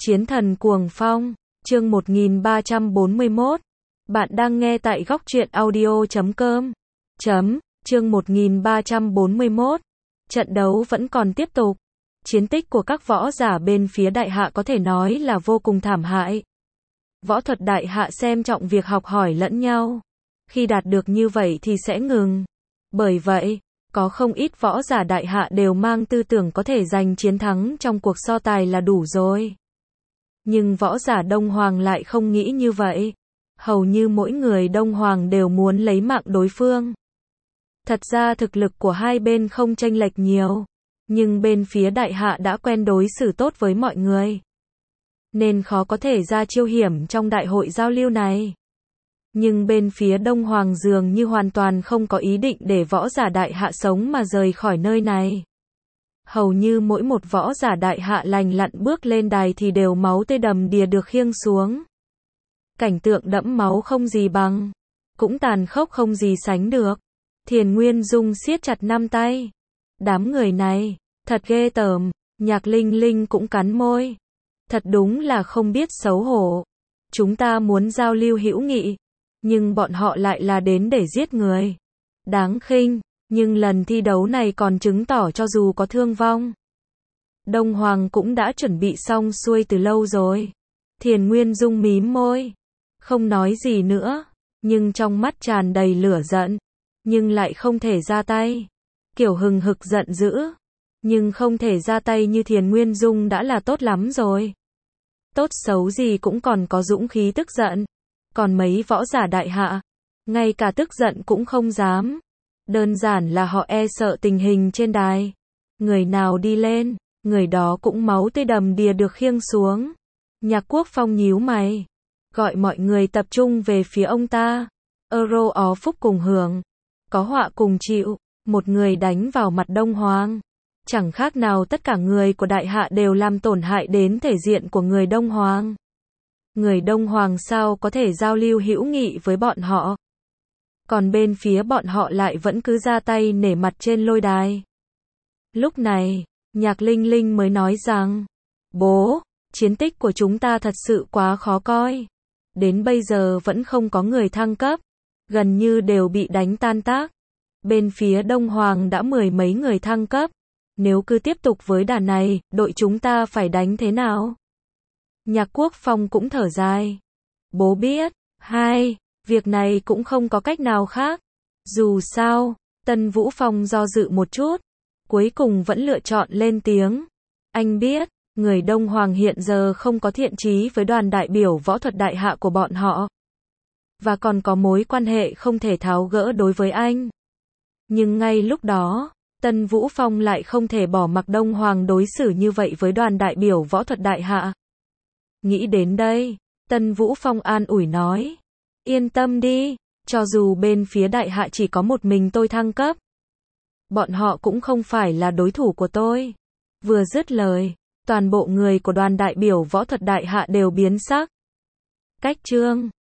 Chiến thần cuồng phong, chương 1341. Bạn đang nghe tại góc truyện audio.com. Chương 1341. Trận đấu vẫn còn tiếp tục. Chiến tích của các võ giả bên phía đại hạ có thể nói là vô cùng thảm hại. Võ thuật đại hạ xem trọng việc học hỏi lẫn nhau. Khi đạt được như vậy thì sẽ ngừng. Bởi vậy, có không ít võ giả đại hạ đều mang tư tưởng có thể giành chiến thắng trong cuộc so tài là đủ rồi. Nhưng võ giả Đông Hoàng lại không nghĩ như vậy. Hầu như mỗi người Đông Hoàng đều muốn lấy mạng đối phương. Thật ra thực lực của hai bên không chênh lệch nhiều. Nhưng bên phía đại hạ đã quen đối xử tốt với mọi người. Nên khó có thể ra chiêu hiểm trong đại hội giao lưu này. Nhưng bên phía Đông Hoàng dường như hoàn toàn không có ý định để võ giả đại hạ sống mà rời khỏi nơi này. Hầu như mỗi một võ giả đại hạ lành lặn bước lên đài thì đều máu tươi đầm đìa được khiêng xuống. Cảnh tượng đẫm máu không gì bằng, cũng tàn khốc không gì sánh được. Thiền Nguyên Dung siết chặt năm tay. Đám người này, thật ghê tởm. Nhạc Linh Linh cũng cắn môi. Thật đúng là không biết xấu hổ. Chúng ta muốn giao lưu hữu nghị, nhưng bọn họ lại là đến để giết người. Đáng khinh, nhưng lần thi đấu này còn chứng tỏ cho dù có thương vong, Đông Hoàng cũng đã chuẩn bị xong xuôi từ lâu rồi. Thiền Nguyên Dung mím môi, không nói gì nữa, nhưng trong mắt tràn đầy lửa giận, nhưng lại không thể ra tay. Kiểu hừng hực giận dữ, nhưng không thể ra tay như Thiền Nguyên Dung đã là tốt lắm rồi. Tốt xấu gì cũng còn có dũng khí tức giận. Còn mấy võ giả đại hạ, ngay cả tức giận cũng không dám. Đơn giản là họ e sợ tình hình trên đài. Người nào đi lên, người đó cũng máu tươi đầm đìa được khiêng xuống. Nhạc Quốc Phong nhíu mày, gọi mọi người tập trung về phía ông ta. Ó phúc cùng hưởng, có họa cùng chịu. Một người đánh vào mặt Đông Hoàng. Chẳng khác nào tất cả người của đại hạ đều làm tổn hại đến thể diện của người Đông Hoàng. Người Đông Hoàng sao có thể giao lưu hữu nghị với bọn họ. Còn bên phía bọn họ lại vẫn cứ ra tay nể mặt trên lôi đài. Lúc này, Nhạc Linh Linh mới nói rằng, bố, chiến tích của chúng ta thật sự quá khó coi. Đến bây giờ vẫn không có người thăng cấp. Gần như đều bị đánh tan tác. Bên phía Đông Hoàng đã mười mấy người thăng cấp. Nếu cứ tiếp tục với đà này, đội chúng ta phải đánh thế nào? Nhạc Quốc Phong cũng thở dài. Bố biết, việc này cũng không có cách nào khác. Dù sao, Tân Vũ Phong do dự một chút, cuối cùng vẫn lựa chọn lên tiếng. Anh biết, người Đông Hoàng hiện giờ không có thiện chí với đoàn đại biểu võ thuật đại hạ của bọn họ. Và còn có mối quan hệ không thể tháo gỡ đối với anh. Nhưng ngay lúc đó, Tân Vũ Phong lại không thể bỏ mặc Đông Hoàng đối xử như vậy với đoàn đại biểu võ thuật đại hạ. Nghĩ đến đây, Tân Vũ Phong an ủi nói. Yên tâm đi, cho dù bên phía đại hạ chỉ có một mình tôi thăng cấp, bọn họ cũng không phải là đối thủ của tôi. Vừa dứt lời, toàn bộ người của đoàn đại biểu võ thuật đại hạ đều biến sắc. Cách chương